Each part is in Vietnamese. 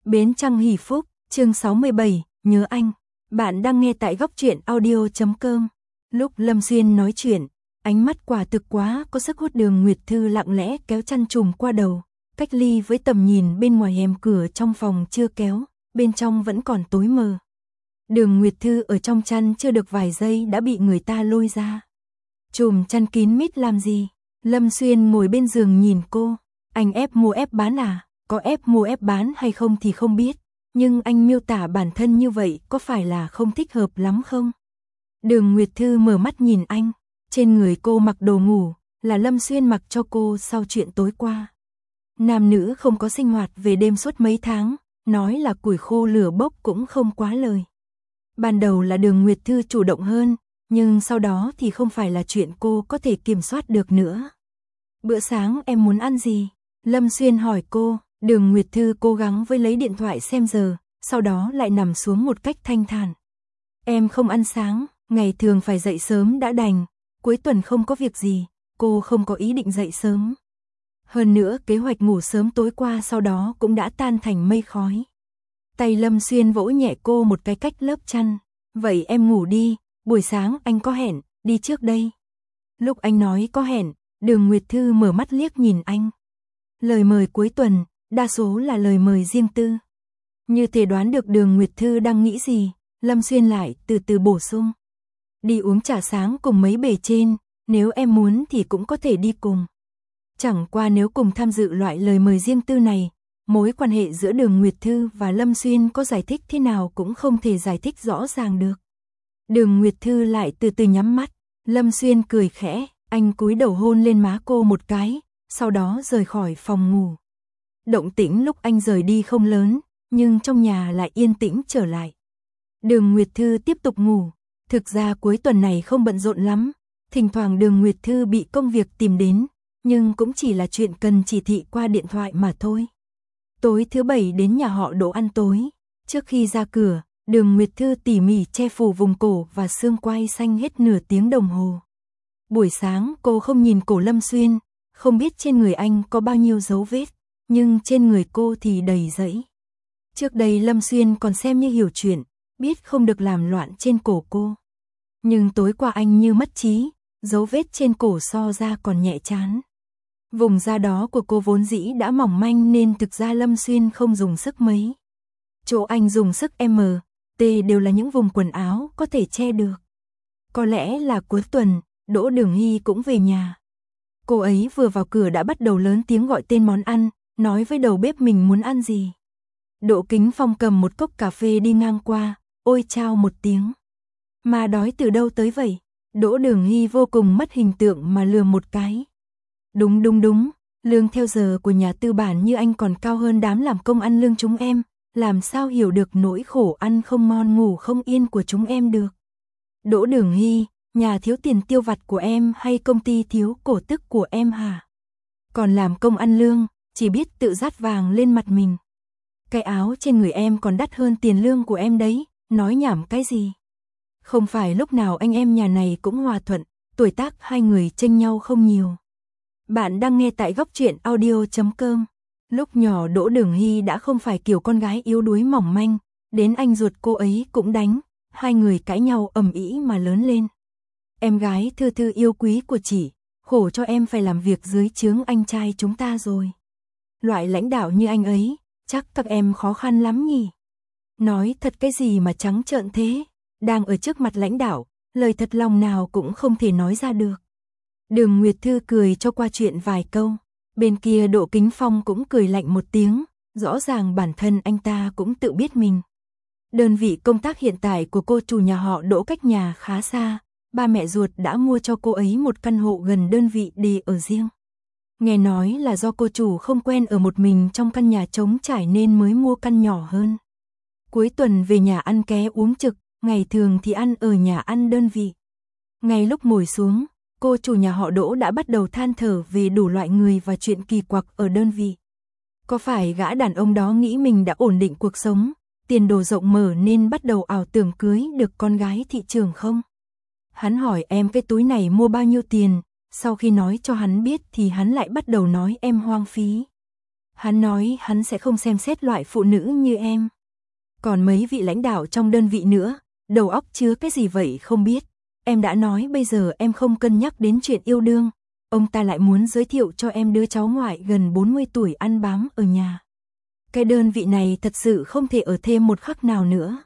Bến Trăng Hỷ Phúc, chương 67, nhớ anh. Bạn đang nghe tại góc truyện audio.com. Lúc Lâm Xuyên nói chuyện, ánh mắt quả thực quá có sức hút. Đường Nguyệt Thư lặng lẽ kéo chăn trùm qua đầu, cách ly với tầm nhìn bên ngoài. Hẻm cửa trong phòng chưa kéo, bên trong vẫn còn tối mờ. Đường Nguyệt Thư ở trong chăn chưa được vài giây đã bị người ta lôi ra. Trùm chăn kín mít làm gì? Lâm Xuyên ngồi bên giường nhìn cô. Anh ép mua ép bán à? Có ép mua ép bán hay không thì không biết, nhưng anh miêu tả bản thân như vậy có phải là không thích hợp lắm không? Đường Nguyệt Thư mở mắt nhìn anh, trên người cô mặc đồ ngủ, là Lâm Xuyên mặc cho cô sau chuyện tối qua. Nam nữ không có sinh hoạt về đêm suốt mấy tháng, nói là củi khô lửa bốc cũng không quá lời. Ban đầu là Đường Nguyệt Thư chủ động hơn, nhưng sau đó thì không phải là chuyện cô có thể kiểm soát được nữa. Bữa sáng em muốn ăn gì? Lâm Xuyên hỏi cô. Đường Nguyệt Thư cố gắng với lấy điện thoại xem giờ, sau đó lại nằm xuống một cách thanh thản. Em không ăn sáng, ngày thường phải dậy sớm đã đành, cuối tuần không có việc gì, cô không có ý định dậy sớm. Hơn nữa kế hoạch ngủ sớm tối qua sau đó cũng đã tan thành mây khói. Tay Lâm Xuyên vỗ nhẹ cô một cái cách lớp chăn. Vậy em ngủ đi, buổi sáng anh có hẹn, đi trước đây. Lúc anh nói có hẹn, Đường Nguyệt Thư mở mắt liếc nhìn anh. Lời mời cuối tuần, đa số là lời mời riêng tư. Như thể đoán được Đường Nguyệt Thư đang nghĩ gì, Lâm Xuyên lại từ từ bổ sung. Đi uống trà sáng cùng mấy bề trên, nếu em muốn thì cũng có thể đi cùng. Chẳng qua nếu cùng tham dự loại lời mời riêng tư này, mối quan hệ giữa Đường Nguyệt Thư và Lâm Xuyên có giải thích thế nào cũng không thể giải thích rõ ràng được. Đường Nguyệt Thư lại từ từ nhắm mắt, Lâm Xuyên cười khẽ, anh cúi đầu hôn lên má cô một cái, sau đó rời khỏi phòng ngủ. Động tĩnh lúc anh rời đi không lớn, nhưng trong nhà lại yên tĩnh trở lại. Đường Nguyệt Thư tiếp tục ngủ. Thực ra cuối tuần này không bận rộn lắm, thỉnh thoảng Đường Nguyệt Thư bị công việc tìm đến, nhưng cũng chỉ là chuyện cần chỉ thị qua điện thoại mà thôi. Tối thứ Bảy đến nhà họ Đỗ ăn tối. Trước khi ra cửa, Đường Nguyệt Thư tỉ mỉ che phủ vùng cổ và xương quai xanh hết nửa tiếng đồng hồ. Buổi sáng cô không nhìn cổ Lâm Xuyên, không biết trên người anh có bao nhiêu dấu vết, nhưng trên người cô thì đầy rẫy. Trước đây Lâm Xuyên còn xem như hiểu chuyện, biết không được làm loạn trên cổ cô. Nhưng tối qua anh như mất trí, dấu vết trên cổ so ra còn nhẹ chán. Vùng da đó của cô vốn dĩ đã mỏng manh nên thực ra Lâm Xuyên không dùng sức mấy. Chỗ anh dùng sức M, T đều là những vùng quần áo có thể che được. Có lẽ là cuối tuần, Đỗ Đường Hy cũng về nhà. Cô ấy vừa vào cửa đã bắt đầu lớn tiếng gọi tên món ăn, nói với đầu bếp mình muốn ăn gì. Đỗ Kính Phong cầm một cốc cà phê đi ngang qua, ôi chao một tiếng. Mà đói từ đâu tới vậy? Đỗ Đường Hy vô cùng mất hình tượng mà lừa một cái. Đúng, lương theo giờ của nhà tư bản như anh còn cao hơn đám làm công ăn lương chúng em, làm sao hiểu được nỗi khổ ăn không ngon ngủ không yên của chúng em được. Đỗ Đường Hy, nhà thiếu tiền tiêu vặt của em hay công ty thiếu cổ tức của em hả? Còn làm công ăn lương, chỉ biết tự dát vàng lên mặt mình. Cái áo trên người em còn đắt hơn tiền lương của em đấy, nói nhảm cái gì? Không phải lúc nào anh em nhà này cũng hòa thuận, tuổi tác hai người chênh nhau không nhiều. Bạn đang nghe tại góc truyện audio.com. Lúc nhỏ Đỗ Đường Hy đã không phải kiểu con gái yếu đuối mỏng manh, đến anh ruột cô ấy cũng đánh, hai người cãi nhau ầm ĩ mà lớn lên. Em gái Thư Thư yêu quý của chị, khổ cho em phải làm việc dưới trướng anh trai chúng ta rồi. Loại lãnh đạo như anh ấy, chắc các em khó khăn lắm nhỉ. Nói thật cái gì mà trắng trợn thế, đang ở trước mặt lãnh đạo, lời thật lòng nào cũng không thể nói ra được. Đường Nguyệt Thư cười cho qua chuyện vài câu, bên kia Đỗ Kính Phong cũng cười lạnh một tiếng, rõ ràng bản thân anh ta cũng tự biết mình. Đơn vị công tác hiện tại của cô chủ nhà họ Đỗ cách nhà khá xa, ba mẹ ruột đã mua cho cô ấy một căn hộ gần đơn vị để ở riêng. Nghe nói là do cô chủ không quen ở một mình trong căn nhà trống trải nên mới mua căn nhỏ hơn. Cuối tuần về nhà ăn ké uống trực, ngày thường thì ăn ở nhà ăn đơn vị. Ngay lúc ngồi xuống, cô chủ nhà họ Đỗ đã bắt đầu than thở về đủ loại người và chuyện kỳ quặc ở đơn vị. Có phải gã đàn ông đó nghĩ mình đã ổn định cuộc sống, tiền đồ rộng mở nên bắt đầu ảo tưởng cưới được con gái thị trường không? Hắn hỏi em cái túi này mua bao nhiêu tiền, sau khi nói cho hắn biết thì hắn lại bắt đầu nói em hoang phí. Hắn nói hắn sẽ không xem xét loại phụ nữ như em. Còn mấy vị lãnh đạo trong đơn vị nữa, đầu óc chứa cái gì vậy không biết. Em đã nói bây giờ em không cân nhắc đến chuyện yêu đương. Ông ta lại muốn giới thiệu cho em đứa cháu ngoại gần 40 tuổi ăn bám ở nhà. Cái đơn vị này thật sự không thể ở thêm một khắc nào nữa.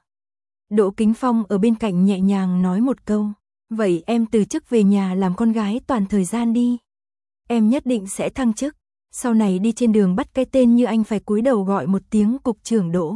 Đỗ Kính Phong ở bên cạnh nhẹ nhàng nói một câu. Vậy em từ chức về nhà làm con gái toàn thời gian đi. Em nhất định sẽ thăng chức. Sau này đi trên đường bắt cái tên như anh phải cúi đầu gọi một tiếng cục trưởng Đỗ.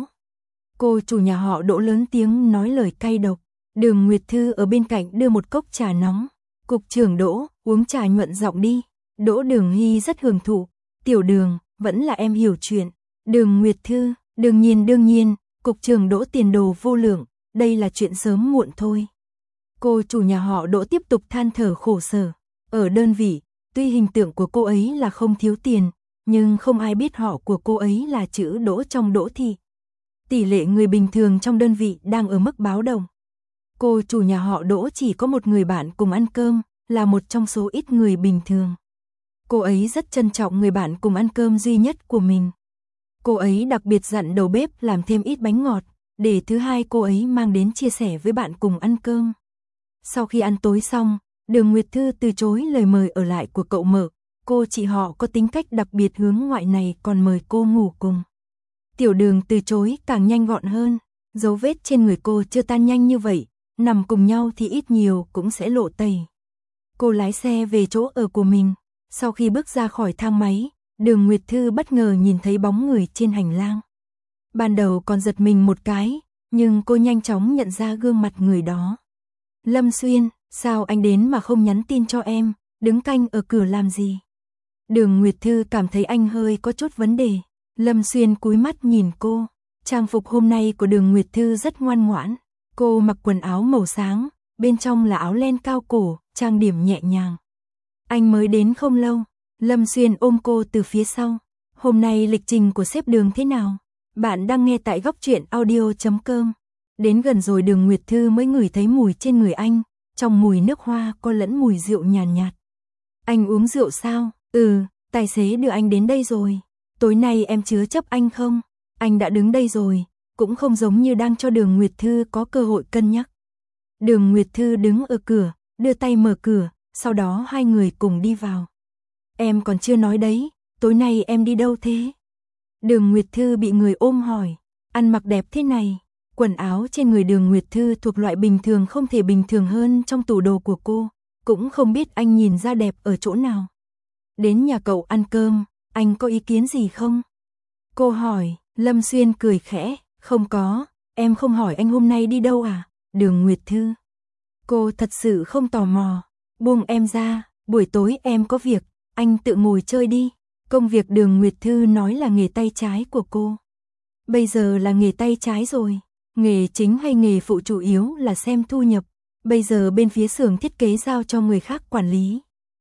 Cô chủ nhà họ Đỗ lớn tiếng nói lời cay độc. Đường Nguyệt Thư ở bên cạnh đưa một cốc trà nóng. Cục trưởng Đỗ, uống trà nhuận giọng đi. Đỗ Đường Hy rất hưởng thụ. Tiểu Đường, vẫn là em hiểu chuyện. Đường Nguyệt Thư, đương nhiên, cục trưởng Đỗ tiền đồ vô lượng, đây là chuyện sớm muộn thôi. Cô chủ nhà họ Đỗ tiếp tục than thở khổ sở. Ở đơn vị, tuy hình tượng của cô ấy là không thiếu tiền, nhưng không ai biết họ của cô ấy là chữ Đỗ trong Đỗ thị. Tỷ lệ người bình thường trong đơn vị đang ở mức báo động. Cô chủ nhà họ Đỗ chỉ có một người bạn cùng ăn cơm, là một trong số ít người bình thường. Cô ấy rất trân trọng người bạn cùng ăn cơm duy nhất của mình. Cô ấy đặc biệt dặn đầu bếp làm thêm ít bánh ngọt, để thứ hai cô ấy mang đến chia sẻ với bạn cùng ăn cơm. Sau khi ăn tối xong, Đường Nguyệt Thư từ chối lời mời ở lại của cậu Mở. Cô chị họ có tính cách đặc biệt hướng ngoại này còn mời cô ngủ cùng. Tiểu Đường từ chối càng nhanh gọn hơn, dấu vết trên người cô chưa tan nhanh như vậy, nằm cùng nhau thì ít nhiều cũng sẽ lộ tẩy. Cô lái xe về chỗ ở của mình, sau khi bước ra khỏi thang máy, Đường Nguyệt Thư bất ngờ nhìn thấy bóng người trên hành lang. Ban đầu còn giật mình một cái, nhưng cô nhanh chóng nhận ra gương mặt người đó. Lâm Xuyên, sao anh đến mà không nhắn tin cho em, đứng canh ở cửa làm gì? Đường Nguyệt Thư cảm thấy anh hơi có chút vấn đề. Lâm Xuyên cúi mắt nhìn cô. Trang phục hôm nay của Đường Nguyệt Thư rất ngoan ngoãn. Cô mặc quần áo màu sáng, bên trong là áo len cao cổ, trang điểm nhẹ nhàng. Anh mới đến không lâu. Lâm Xuyên ôm cô từ phía sau. Hôm nay lịch trình của sếp Đường thế nào? Bạn đang nghe tại góc truyện audio.com. Đến gần rồi Đường Nguyệt Thư mới ngửi thấy mùi trên người anh. Trong mùi nước hoa có lẫn mùi rượu nhàn nhạt. Anh uống rượu sao? Tài xế đưa anh đến đây rồi. Tối nay em chứa chấp anh không? Anh đã đứng đây rồi, cũng không giống như đang cho Đường Nguyệt Thư có cơ hội cân nhắc. Đường Nguyệt Thư đứng ở cửa, đưa tay mở cửa, sau đó hai người cùng đi vào. Em còn chưa nói đấy, tối nay em đi đâu thế? Đường Nguyệt Thư bị người ôm hỏi, ăn mặc đẹp thế này. Quần áo trên người Đường Nguyệt Thư thuộc loại bình thường không thể bình thường hơn trong tủ đồ của cô, cũng không biết anh nhìn ra đẹp ở chỗ nào. Đến nhà cậu ăn cơm, anh có ý kiến gì không? Cô hỏi. Lâm Xuyên cười khẽ, không có, em không hỏi anh hôm nay đi đâu à? Đường Nguyệt Thư. Cô thật sự không tò mò, buông em ra, buổi tối em có việc, anh tự ngồi chơi đi. Công việc Đường Nguyệt Thư nói là nghề tay trái của cô. Bây giờ là nghề tay trái rồi, nghề chính hay nghề phụ chủ yếu là xem thu nhập. Bây giờ bên phía xưởng thiết kế giao cho người khác quản lý.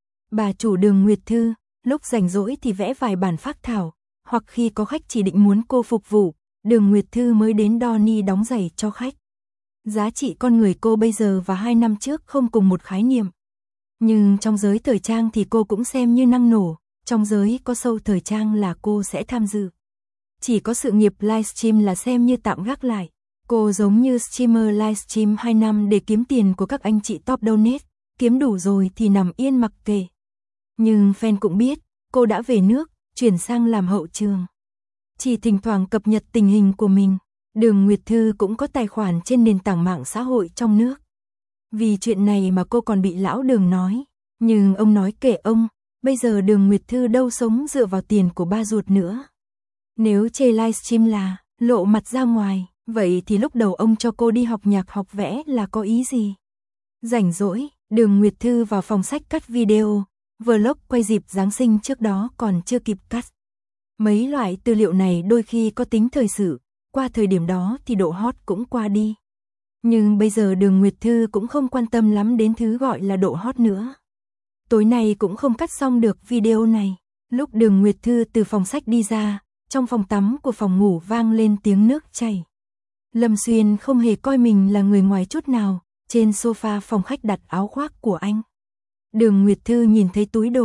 Bà chủ Đường Nguyệt Thư, lúc rảnh rỗi thì vẽ vài bản phác thảo, hoặc khi có khách chỉ định muốn cô phục vụ, Đường Nguyệt Thư mới đến Donny đóng giày cho khách. Giá trị con người cô bây giờ và 2 năm trước không cùng một khái niệm. Nhưng trong giới thời trang thì cô cũng xem như năng nổ, trong giới có show thời trang là cô sẽ tham dự. Chỉ có sự nghiệp livestream là xem như tạm gác lại. Cô giống như streamer livestream 2 năm để kiếm tiền của các anh chị top donate, kiếm đủ rồi thì nằm yên mặc kệ. Nhưng fan cũng biết, cô đã về nước, chuyển sang làm hậu trường. Chỉ thỉnh thoảng cập nhật tình hình của mình, Đường Nguyệt Thư cũng có tài khoản trên nền tảng mạng xã hội trong nước. Vì chuyện này mà cô còn bị lão Đường nói, nhưng ông nói kệ ông, bây giờ Đường Nguyệt Thư đâu sống dựa vào tiền của ba ruột nữa. Nếu chê livestream là lộ mặt ra ngoài, vậy thì lúc đầu ông cho cô đi học nhạc học vẽ là có ý gì? Rảnh rỗi, Đường Nguyệt Thư vào phòng sách cắt video, vlog quay dịp Giáng sinh trước đó còn chưa kịp cắt. Mấy loại tư liệu này đôi khi có tính thời sự, qua thời điểm đó thì độ hot cũng qua đi. Nhưng bây giờ Đường Nguyệt Thư cũng không quan tâm lắm đến thứ gọi là độ hot nữa. Tối nay cũng không cắt xong được video này. Lúc Đường Nguyệt Thư từ phòng sách đi ra, trong phòng tắm của phòng ngủ vang lên tiếng nước chảy. Lâm Xuyên không hề coi mình là người ngoài chút nào, trên sofa phòng khách đặt áo khoác của anh. Đường Nguyệt Thư nhìn thấy túi đồ,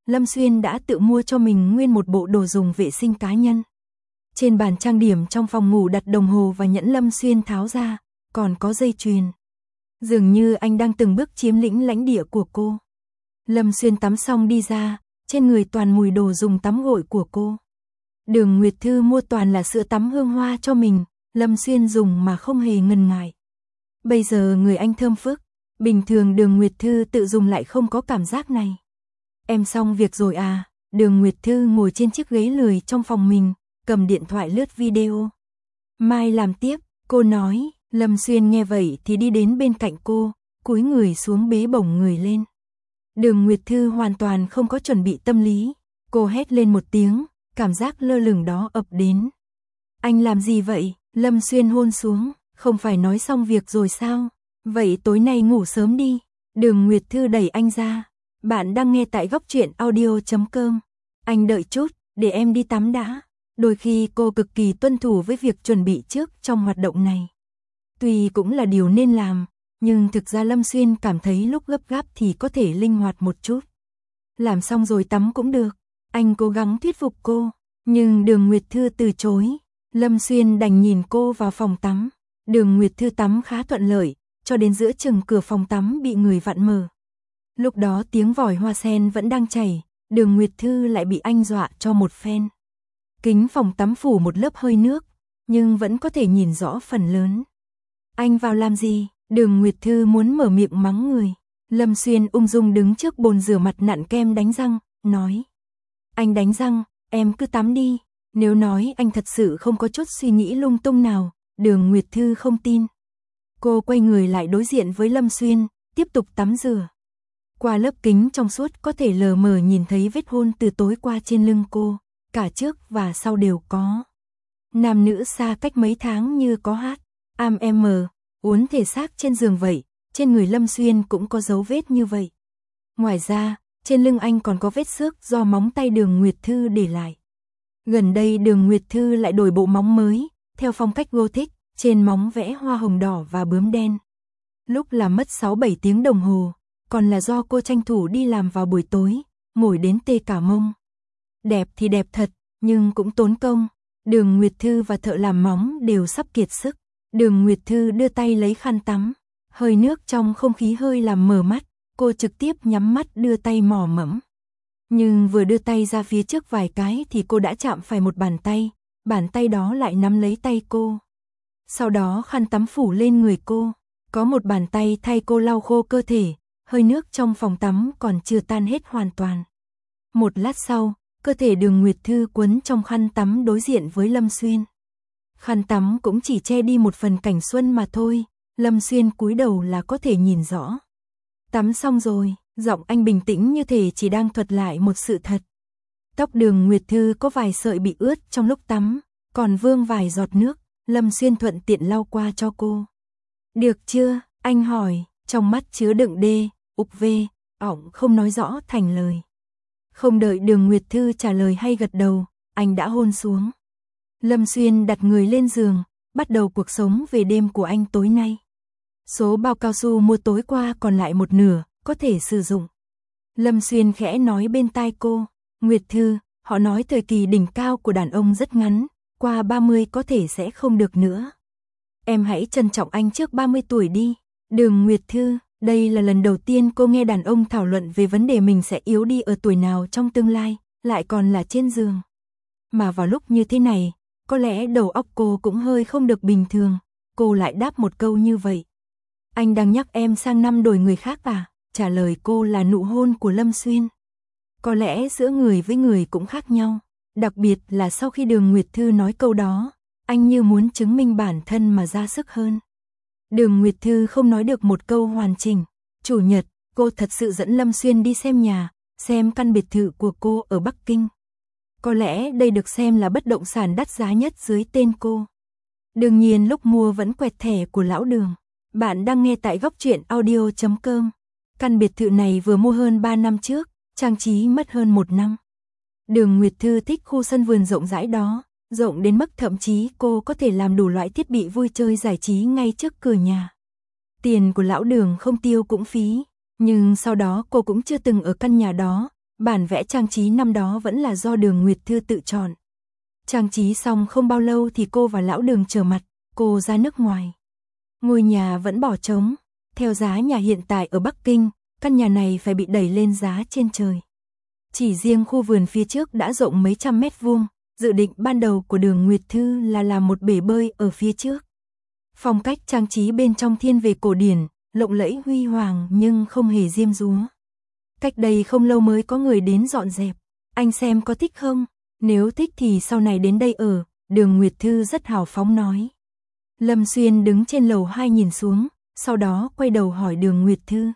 Lâm Xuyên đã tự mua cho mình nguyên một bộ đồ dùng vệ sinh cá nhân. Trên bàn trang điểm trong phòng ngủ đặt đồng hồ và nhẫn Lâm Xuyên tháo ra, còn có dây chuyền. Dường như anh đang từng bước chiếm lĩnh lãnh địa của cô. Lâm Xuyên tắm xong đi ra, trên người toàn mùi đồ dùng tắm gội của cô. Đường Nguyệt Thư mua toàn là sữa tắm hương hoa cho mình, Lâm Xuyên dùng mà không hề ngần ngại. Bây giờ người anh thơm phức, bình thường Đường Nguyệt Thư tự dùng lại không có cảm giác này. Em xong việc rồi à? Đường Nguyệt Thư ngồi trên chiếc ghế lười trong phòng mình, cầm điện thoại lướt video. Mai làm tiếp, cô nói. Lâm Xuyên nghe vậy thì đi đến bên cạnh cô, cúi người xuống bế bổng người lên. Đường Nguyệt Thư hoàn toàn không có chuẩn bị tâm lý. Cô hét lên một tiếng, cảm giác lơ lửng đó ập đến. Anh làm gì vậy? Lâm Xuyên hôn xuống, không phải nói xong việc rồi sao? Vậy tối nay ngủ sớm đi. Đường Nguyệt Thư đẩy anh ra. Bạn đang nghe tại góc truyện audio.com. Anh đợi chút, để em đi tắm đã. Đôi khi cô cực kỳ tuân thủ với việc chuẩn bị trước trong hoạt động này. Tuy cũng là điều nên làm, nhưng thực ra Lâm Xuyên cảm thấy lúc gấp gáp thì có thể linh hoạt một chút. Làm xong rồi tắm cũng được. Anh cố gắng thuyết phục cô, nhưng Đường Nguyệt Thư từ chối. Lâm Xuyên đành nhìn cô vào phòng tắm. Đường Nguyệt Thư tắm khá thuận lợi, cho đến giữa chừng cửa phòng tắm bị người vặn mở. Lúc đó tiếng vòi hoa sen vẫn đang chảy, Đường Nguyệt Thư lại bị anh dọa cho một phen. Kính phòng tắm phủ một lớp hơi nước, nhưng vẫn có thể nhìn rõ phần lớn. Anh vào làm gì? Đường Nguyệt Thư muốn mở miệng mắng người. Lâm Xuyên ung dung đứng trước bồn rửa mặt nặn kem đánh răng, nói. Anh đánh răng, em cứ tắm đi. Nếu nói anh thật sự không có chút suy nghĩ lung tung nào, Đường Nguyệt Thư không tin. Cô quay người lại đối diện với Lâm Xuyên, tiếp tục tắm rửa. Qua lớp kính trong suốt có thể lờ mờ nhìn thấy vết hôn từ tối qua trên lưng cô, cả trước và sau đều có. Nam nữ xa cách mấy tháng như có hát, uốn thể xác trên giường vậy, trên người Lâm Xuyên cũng có dấu vết như vậy. Ngoài ra, trên lưng anh còn có vết xước do móng tay Đường Nguyệt Thư để lại. Gần đây Đường Nguyệt Thư lại đổi bộ móng mới, theo phong cách Gothic, trên móng vẽ hoa hồng đỏ và bướm đen. Lúc làm mất 6-7 tiếng đồng hồ, còn là do cô tranh thủ đi làm vào buổi tối, mỏi đến tê cả mông. Đẹp thì đẹp thật, nhưng cũng tốn công. Đường Nguyệt Thư và thợ làm móng đều sắp kiệt sức. Đường Nguyệt Thư đưa tay lấy khăn tắm, hơi nước trong không khí hơi làm mờ mắt, cô trực tiếp nhắm mắt đưa tay mò mẫm. Nhưng vừa đưa tay ra phía trước vài cái thì cô đã chạm phải một bàn tay đó lại nắm lấy tay cô. Sau đó khăn tắm phủ lên người cô, có một bàn tay thay cô lau khô cơ thể, hơi nước trong phòng tắm còn chưa tan hết hoàn toàn. Một lát sau, cơ thể Đường Nguyệt Thư quấn trong khăn tắm đối diện với Lâm Xuyên. Khăn tắm cũng chỉ che đi một phần cảnh xuân mà thôi, Lâm Xuyên cúi đầu là có thể nhìn rõ. Tắm xong rồi, giọng anh bình tĩnh như thể chỉ đang thuật lại một sự thật. Tóc Đường Nguyệt Thư có vài sợi bị ướt trong lúc tắm, còn vương vài giọt nước, Lâm Xuyên thuận tiện lau qua cho cô. Được chưa? Anh hỏi, trong mắt chứa đựng ỏng không nói rõ thành lời. Không đợi Đường Nguyệt Thư trả lời hay gật đầu, anh đã hôn xuống. Lâm Xuyên đặt người lên giường, bắt đầu cuộc sống về đêm của anh tối nay. Số bao cao su mua tối qua còn lại một nửa, có thể sử dụng. Lâm Xuyên khẽ nói bên tai cô, Nguyệt Thư, họ nói thời kỳ đỉnh cao của đàn ông rất ngắn, qua 30 có thể sẽ không được nữa. Em hãy trân trọng anh trước 30 tuổi đi. Đường Nguyệt Thư, đây là lần đầu tiên cô nghe đàn ông thảo luận về vấn đề mình sẽ yếu đi ở tuổi nào trong tương lai, lại còn là trên giường. Mà vào lúc như thế này, có lẽ đầu óc cô cũng hơi không được bình thường, cô lại đáp một câu như vậy. Anh đang nhắc em sang năm đổi người khác à? Trả lời cô là nụ hôn của Lâm Xuyên. Có lẽ giữa người với người cũng khác nhau, đặc biệt là sau khi Đường Nguyệt Thư nói câu đó, anh như muốn chứng minh bản thân mà ra sức hơn. Đường Nguyệt Thư không nói được một câu hoàn chỉnh. Chủ nhật, cô thật sự dẫn Lâm Xuyên đi xem nhà, xem căn biệt thự của cô ở Bắc Kinh. Có lẽ đây được xem là bất động sản đắt giá nhất dưới tên cô. Đương nhiên lúc mua vẫn quẹt thẻ của lão Đường. Bạn đang nghe tại góc truyện audio.com. Căn biệt thự này vừa mua hơn 3 năm trước, trang trí mất hơn 1 năm. Đường Nguyệt Thư thích khu sân vườn rộng rãi đó, rộng đến mức thậm chí cô có thể làm đủ loại thiết bị vui chơi giải trí ngay trước cửa nhà. Tiền của lão Đường không tiêu cũng phí, nhưng sau đó cô cũng chưa từng ở căn nhà đó, Bản vẽ trang trí năm đó vẫn là do Đường Nguyệt Thư tự chọn. Trang trí xong không bao lâu thì cô và lão Đường trở mặt, cô ra nước ngoài. Ngôi nhà vẫn bỏ trống, theo giá nhà hiện tại ở Bắc Kinh, căn nhà này phải bị đẩy lên giá trên trời. Chỉ riêng khu vườn phía trước đã rộng mấy trăm mét vuông, dự định ban đầu của Đường Nguyệt Thư là làm một bể bơi ở phía trước. Phong cách trang trí bên trong thiên về cổ điển, lộng lẫy huy hoàng nhưng không hề diêm dúa. Cách đây không lâu mới có người đến dọn dẹp, anh xem có thích không? Nếu thích thì sau này đến đây ở, Đường Nguyệt Thư rất hào phóng nói. Lâm Xuyên đứng trên lầu 2 nhìn xuống, sau đó quay đầu hỏi Đường Nguyệt Thư.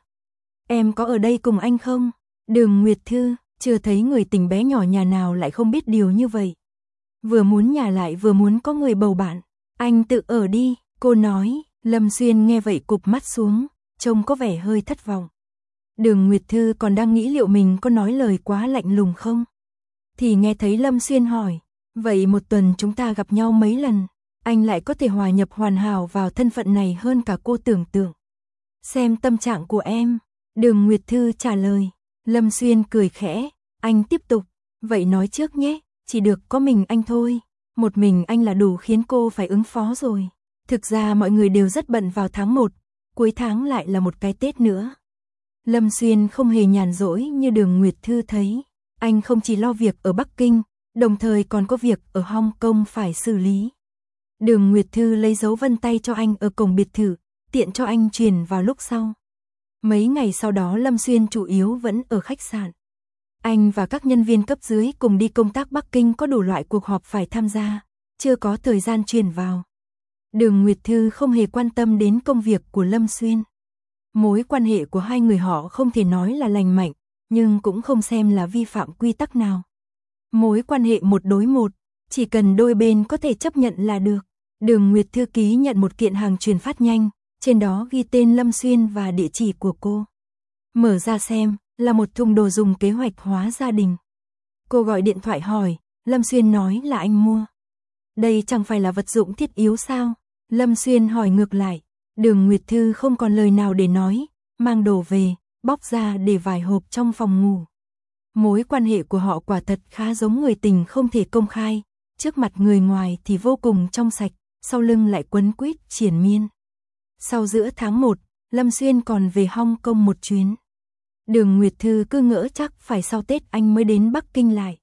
Em có ở đây cùng anh không? Đường Nguyệt Thư, chưa thấy người tình bé nhỏ nhà nào lại không biết điều như vậy. Vừa muốn nhà lại vừa muốn có người bầu bạn. Anh tự ở đi, cô nói. Lâm Xuyên nghe vậy cụp mắt xuống, trông có vẻ hơi thất vọng. Đường Nguyệt Thư còn đang nghĩ liệu mình có nói lời quá lạnh lùng không? Thì nghe thấy Lâm Xuyên hỏi, vậy một tuần chúng ta gặp nhau mấy lần? Anh lại có thể hòa nhập hoàn hảo vào thân phận này hơn cả cô tưởng tượng. Xem tâm trạng của em. Đường Nguyệt Thư trả lời. Lâm Xuyên cười khẽ, anh tiếp tục. Vậy nói trước nhé, chỉ được có mình anh thôi. Một mình anh là đủ khiến cô phải ứng phó rồi. Thực ra mọi người đều rất bận vào tháng 1, cuối tháng lại là một cái Tết nữa. Lâm Xuyên không hề nhàn rỗi như Đường Nguyệt Thư thấy. Anh không chỉ lo việc ở Bắc Kinh, đồng thời còn có việc ở Hong Kong phải xử lý. Đường Nguyệt Thư lấy dấu vân tay cho anh ở cổng biệt thự, tiện cho anh truyền vào lúc sau. Mấy ngày sau đó Lâm Xuyên chủ yếu vẫn ở khách sạn. Anh và các nhân viên cấp dưới cùng đi công tác Bắc Kinh có đủ loại cuộc họp phải tham gia, chưa có thời gian truyền vào. Đường Nguyệt Thư không hề quan tâm đến công việc của Lâm Xuyên. Mối quan hệ của hai người họ không thể nói là lành mạnh, nhưng cũng không xem là vi phạm quy tắc nào. Mối quan hệ một đối một, chỉ cần đôi bên có thể chấp nhận là được. Đường Nguyệt Thư ký nhận một kiện hàng chuyển phát nhanh, trên đó ghi tên Lâm Xuyên và địa chỉ của cô. Mở ra xem, là một thùng đồ dùng kế hoạch hóa gia đình. Cô gọi điện thoại hỏi, Lâm Xuyên nói là anh mua. Đây chẳng phải là vật dụng thiết yếu sao? Lâm Xuyên hỏi ngược lại. Đường Nguyệt Thư không còn lời nào để nói, mang đồ về, bóc ra để vài hộp trong phòng ngủ. Mối quan hệ của họ quả thật khá giống người tình không thể công khai, trước mặt người ngoài thì vô cùng trong sạch, sau lưng lại quấn quýt triền miên. Sau giữa tháng 1, Lâm Xuyên còn về Hong Kong một chuyến. Đường Nguyệt Thư cứ ngỡ chắc phải sau Tết anh mới đến Bắc Kinh lại.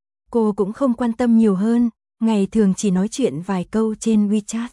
Cô cũng không quan tâm nhiều hơn, ngày thường chỉ nói chuyện vài câu trên WeChat.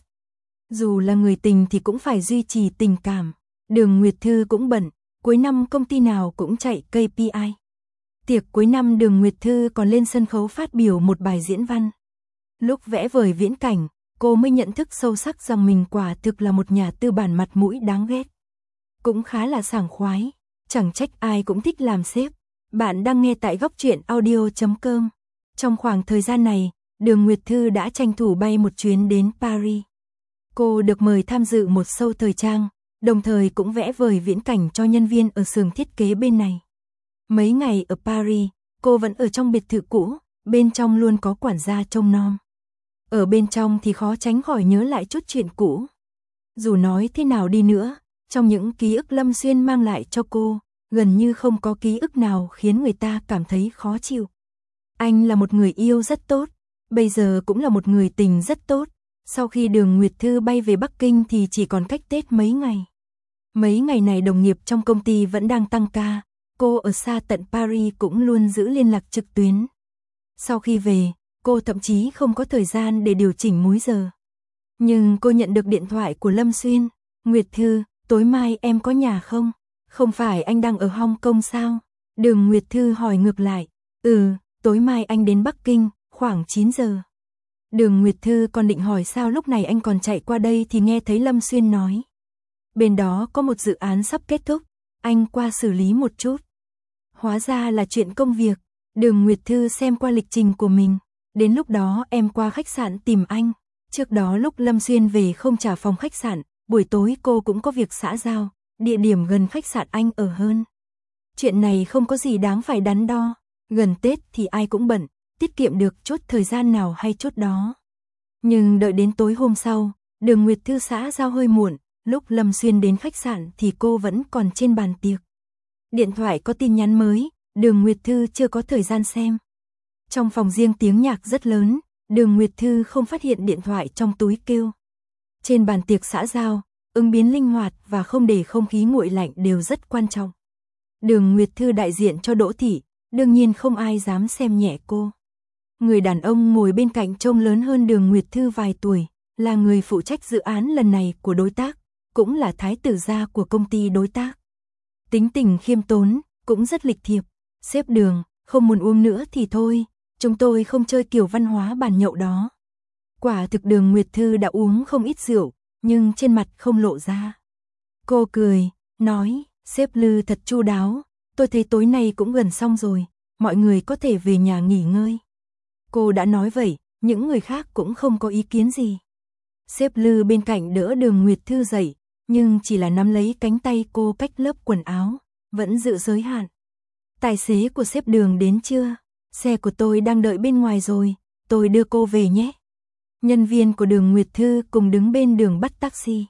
Dù là người tình thì cũng phải duy trì tình cảm. Đường Nguyệt Thư cũng bận, cuối năm công ty nào cũng chạy KPI. Tiệc cuối năm Đường Nguyệt Thư còn lên sân khấu phát biểu một bài diễn văn. Lúc vẽ vời viễn cảnh, cô mới nhận thức sâu sắc rằng mình quả thực là một nhà tư bản mặt mũi đáng ghét. Cũng khá là sảng khoái, chẳng trách ai cũng thích làm sếp. Bạn đang nghe tại Góc Truyện Audio.com. Trong khoảng thời gian này, Đường Nguyệt Thư đã tranh thủ bay một chuyến đến Paris. Cô được mời tham dự một show thời trang, đồng thời cũng vẽ vời viễn cảnh cho nhân viên ở xưởng thiết kế bên này. Mấy ngày ở Paris, cô vẫn ở trong biệt thự cũ, bên trong luôn có quản gia trông nom. Ở bên trong thì khó tránh khỏi nhớ lại chút chuyện cũ. Dù nói thế nào đi nữa, trong những ký ức Lâm Xuyên mang lại cho cô, gần như không có ký ức nào khiến người ta cảm thấy khó chịu. Anh là một người yêu rất tốt, bây giờ cũng là một người tình rất tốt. Sau khi Đường Nguyệt Thư bay về Bắc Kinh thì chỉ còn cách Tết mấy ngày. Mấy ngày này đồng nghiệp trong công ty vẫn đang tăng ca, cô ở xa tận Paris cũng luôn giữ liên lạc trực tuyến. Sau khi về, cô thậm chí không có thời gian để điều chỉnh múi giờ. Nhưng cô nhận được điện thoại của Lâm Xuyên. Nguyệt Thư, tối mai em có nhà không? Không phải anh đang ở Hong Kong sao? Đường Nguyệt Thư hỏi ngược lại. Tối mai anh đến Bắc Kinh, khoảng 9 giờ. Đường Nguyệt Thư còn định hỏi sao lúc này anh còn chạy qua đây thì nghe thấy Lâm Xuyên nói. Bên đó có một dự án sắp kết thúc, anh qua xử lý một chút. Hóa ra là chuyện công việc. Đường Nguyệt Thư xem qua lịch trình của mình. Đến lúc đó em qua khách sạn tìm anh. Trước đó lúc Lâm Xuyên về không trả phòng khách sạn, buổi tối cô cũng có việc xã giao, địa điểm gần khách sạn anh ở hơn. Chuyện này không có gì đáng phải đắn đo. Gần Tết thì ai cũng bận, tiết kiệm được chốt thời gian nào hay chốt đó. Nhưng đợi đến tối hôm sau, Đường Nguyệt Thư xã giao hơi muộn, lúc Lâm Xuyên đến khách sạn thì cô vẫn còn trên bàn tiệc. Điện thoại có tin nhắn mới, Đường Nguyệt Thư chưa có thời gian xem. Trong phòng riêng tiếng nhạc rất lớn, Đường Nguyệt Thư không phát hiện điện thoại trong túi kêu. Trên bàn tiệc xã giao, ứng biến linh hoạt và không để không khí nguội lạnh đều rất quan trọng. Đường Nguyệt Thư đại diện cho Đỗ Thị, đương nhiên không ai dám xem nhẹ cô. Người đàn ông ngồi bên cạnh trông lớn hơn Đường Nguyệt Thư vài tuổi, là người phụ trách dự án lần này của đối tác, cũng là thái tử gia của công ty đối tác. Tính tình khiêm tốn, cũng rất lịch thiệp. Sếp Đường, không muốn uống nữa thì thôi, chúng tôi không chơi kiểu văn hóa bàn nhậu đó. Quả thực Đường Nguyệt Thư đã uống không ít rượu, nhưng trên mặt không lộ ra. Cô cười, nói, sếp Lư thật chu đáo, tôi thấy tối nay cũng gần xong rồi, mọi người có thể về nhà nghỉ ngơi. Cô đã nói vậy, những người khác cũng không có ý kiến gì. Sếp Lư bên cạnh đỡ Đường Nguyệt Thư dậy, nhưng chỉ là nắm lấy cánh tay cô cách lớp quần áo, vẫn giữ giới hạn. Tài xế của sếp Đường đến chưa? Xe của tôi đang đợi bên ngoài rồi, tôi đưa cô về nhé. Nhân viên của Đường Nguyệt Thư cùng đứng bên đường bắt taxi.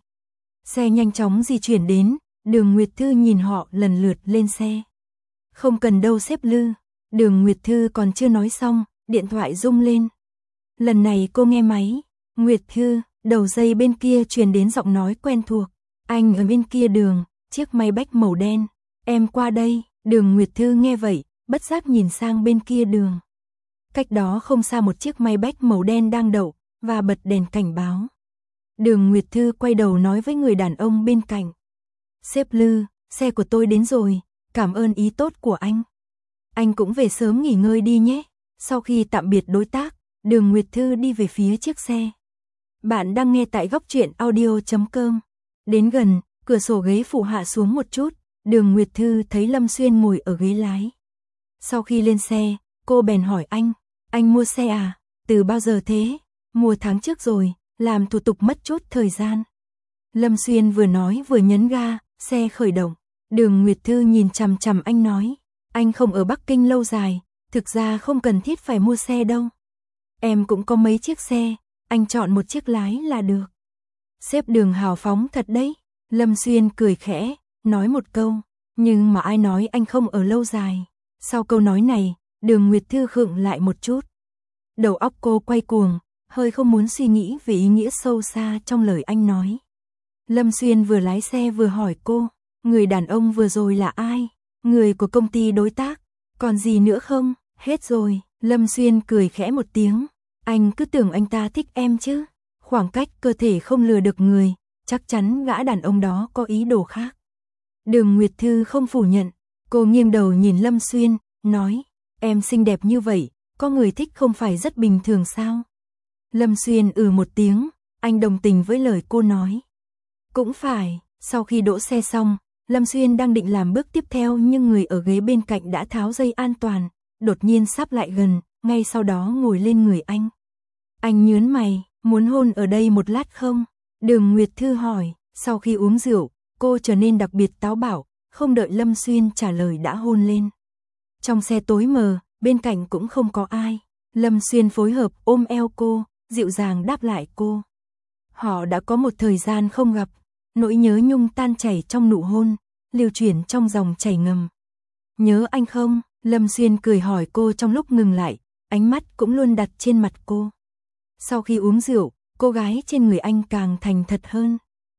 Xe nhanh chóng di chuyển đến, Đường Nguyệt Thư nhìn họ lần lượt lên xe. Không cần đâu sếp Lư. Đường Nguyệt Thư còn chưa nói xong, điện thoại rung lên. Lần này cô nghe máy. Nguyệt Thư, đầu dây bên kia truyền đến giọng nói quen thuộc. Anh ở bên kia đường, chiếc Maybach màu đen. Em qua đây. Đường Nguyệt Thư nghe vậy, bất giác nhìn sang bên kia đường. Cách đó không xa một chiếc Maybach màu đen đang đậu, và bật đèn cảnh báo. Đường Nguyệt Thư quay đầu nói với người đàn ông bên cạnh. Sếp Lư, xe của tôi đến rồi, cảm ơn ý tốt của anh. Anh cũng về sớm nghỉ ngơi đi nhé. Sau khi tạm biệt đối tác, Đường Nguyệt Thư đi về phía chiếc xe. Bạn đang nghe tại góc truyện audio.com. Đến gần, cửa sổ ghế phụ hạ xuống một chút, Đường Nguyệt Thư thấy Lâm Xuyên ngồi ở ghế lái. Sau khi lên xe, cô bèn hỏi anh mua xe à? Từ bao giờ thế? Mua tháng trước rồi, làm thủ tục mất chút thời gian. Lâm Xuyên vừa nói vừa nhấn ga, xe khởi động. Đường Nguyệt Thư nhìn chằm chằm anh nói, anh không ở Bắc Kinh lâu dài, thực ra không cần thiết phải mua xe đâu. Em cũng có mấy chiếc xe, anh chọn một chiếc lái là được. Sếp Đường hào phóng thật đấy. Lâm Xuyên cười khẽ, nói một câu, nhưng mà ai nói anh không ở lâu dài. Sau câu nói này, Đường Nguyệt Thư khựng lại một chút. Đầu óc cô quay cuồng, hơi không muốn suy nghĩ về ý nghĩa sâu xa trong lời anh nói. Lâm Xuyên vừa lái xe vừa hỏi cô, người đàn ông vừa rồi là ai? Người của công ty đối tác, còn gì nữa không? Hết rồi. Lâm Xuyên cười khẽ một tiếng, anh cứ tưởng anh ta thích em chứ. Khoảng cách cơ thể không lừa được người, chắc chắn gã đàn ông đó có ý đồ khác. Đường Nguyệt Thư không phủ nhận, cô nghiêng đầu nhìn Lâm Xuyên, nói, em xinh đẹp như vậy, có người thích không phải rất bình thường sao? Lâm Xuyên một tiếng, anh đồng tình với lời cô nói. Cũng phải. Sau khi đỗ xe xong, Lâm Xuyên đang định làm bước tiếp theo nhưng người ở ghế bên cạnh đã tháo dây an toàn, đột nhiên sáp lại gần, ngay sau đó ngồi lên người anh. Anh nhướng mày, muốn hôn ở đây một lát không? Đường Nguyệt Thư hỏi. Sau khi uống rượu, cô trở nên đặc biệt táo bạo, không đợi Lâm Xuyên trả lời đã hôn lên. Trong xe tối mờ, bên cạnh cũng không có ai. Lâm Xuyên phối hợp ôm eo cô, dịu dàng đáp lại cô. Họ đã có một thời gian không gặp, nỗi nhớ nhung tan chảy trong nụ hôn, lưu chuyển trong dòng chảy ngầm. Nhớ anh không? Lâm Xuyên cười hỏi cô trong lúc ngừng lại, ánh mắt cũng luôn đặt trên mặt cô. Sau khi uống rượu, cô gái trên người anh càng thành thật hơn.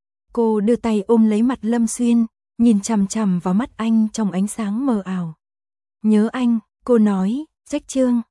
Cô đưa tay ôm lấy mặt Lâm Xuyên, nhìn chằm chằm vào mắt anh trong ánh sáng mờ ảo. Nhớ anh, cô nói, Trách Trương,